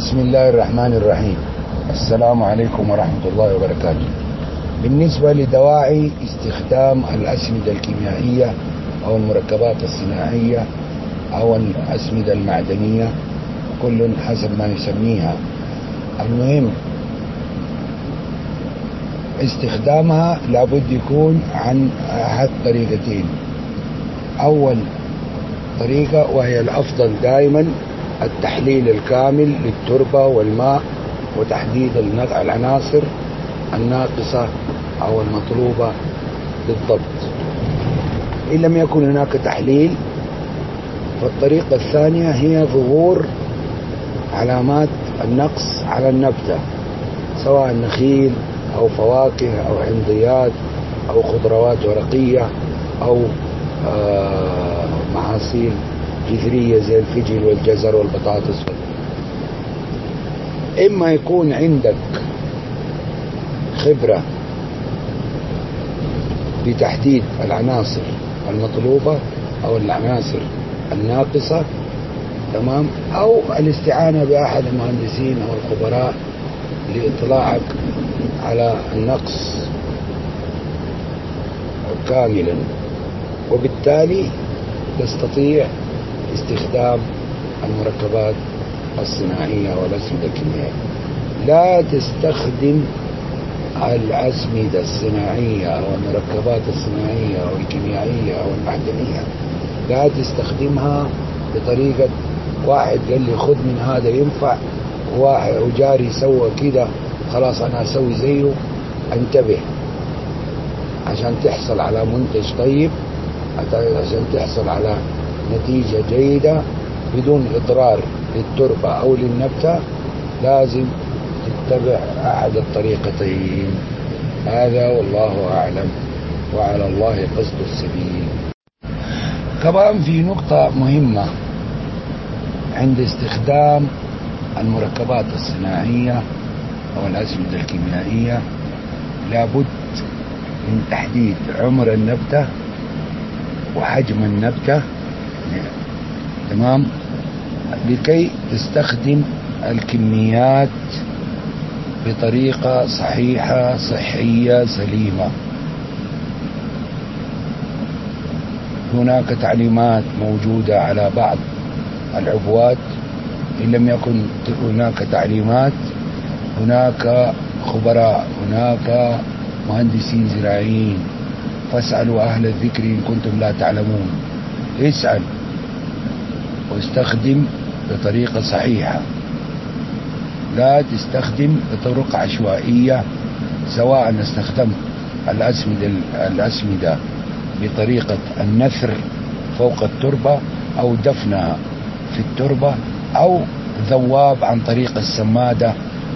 بسم الله الرحمن الرحيم. السلام عليكم ورحمة الله وبركاته. بالنسبة لدواعي استخدام الأسمدة الكيميائية أو المركبات الصناعية أو الأسمدة المعدنية، كل حسب ما يسميها، المهم استخدامها لابد يكون عن أحد طريقتين. أول طريقة وهي الأفضل دائما التحليل الكامل للتربة والماء وتحديد العناصر الناقصة أو المطلوبة بالضبط. إن لم يكن هناك تحليل، فالطريقة الثانية هي ظهور علامات النقص على النبتة، سواء نخيل أو فواكه أو حمضيات أو خضروات ورقية أو محاصيل جذرية زي الفجل والجزر والبطاطس. إما يكون عندك خبرة بتحديد العناصر المطلوبة أو العناصر الناقصة، تمام، أو الاستعانة بأحد المهندسين أو الخبراء لإطلاعك على النقص كاملا، وبالتالي تستطيع استخدام المركبات الصناعية والأسمدة الكيميائية. لا تستخدم الأسمدة الصناعية أو المركبات الصناعية أو الكيميائية أو المعدنية، لا تستخدمها بطريقة واحد قال لي خذ من هذا ينفع، واحد وجاري سوى كده خلاص أنا أسوي زيه. انتبه عشان تحصل على منتج طيب، عشان تحصل على نتيجة جيدة بدون إضرار للتربة أو للنبتة، لازم تتبع أحد الطريقتين. هذا والله أعلم، وعلى الله قصد السبيل. كمان في نقطة مهمة عند استخدام المركبات الصناعية أو الأسمدة الكيميائية، لابد من تحديد عمر النبتة وحجم النبتة، تمام، لكي تستخدم الكميات بطريقة صحيحة صحية سليمة. هناك تعليمات موجودة على بعض العبوات، إن لم يكن هناك تعليمات هناك خبراء، هناك مهندسين زراعيين، فاسألوا أهل الذكر إن كنتم لا تعلمون. اسأل واستخدم بطريقة صحيحة، لا تستخدم بطرق عشوائية، سواء استخدمت الأسمدة بطريقة النثر فوق التربة أو دفنها في التربة أو ذواب عن طريق السمادة.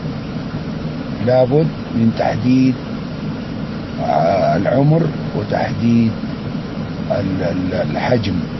لابد من تحديد العمر وتحديد الحجم